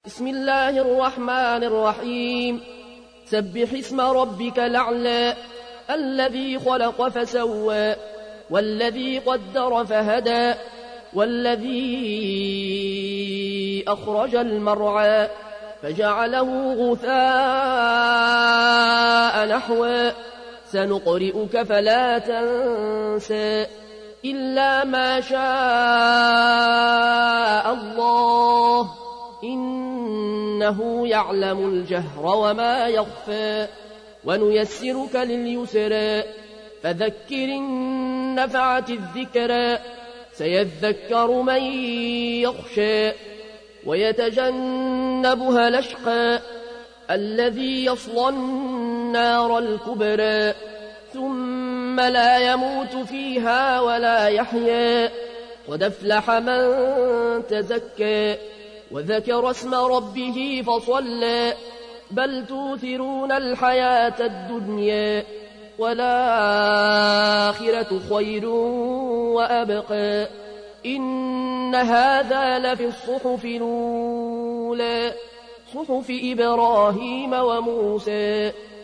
بسم الله الرحمن الرحيم سبح اسم ربك الأعلى الذي خلق فسوى والذي قدر فهدى والذي أخرج المرعى فجعله غثاء نحوا سنقرئك فلا تنسى إلا ما شاء الله إنه يعلم الجهر وما يخفى ونيسرك لليسرى فذكر إن نفعت الذكرى سيذكر من يخشى ويتجنبها الأشقى الذي يصلى النار الكبرى ثم لا يموت فيها ولا يحيا قد أفلح من تزكى وذكر اسم ربه فصلى بل توثرون الحياة الدنيا والآخرة خير وأبقى إن هذا لفي الصحف الأولى صحف إبراهيم وموسى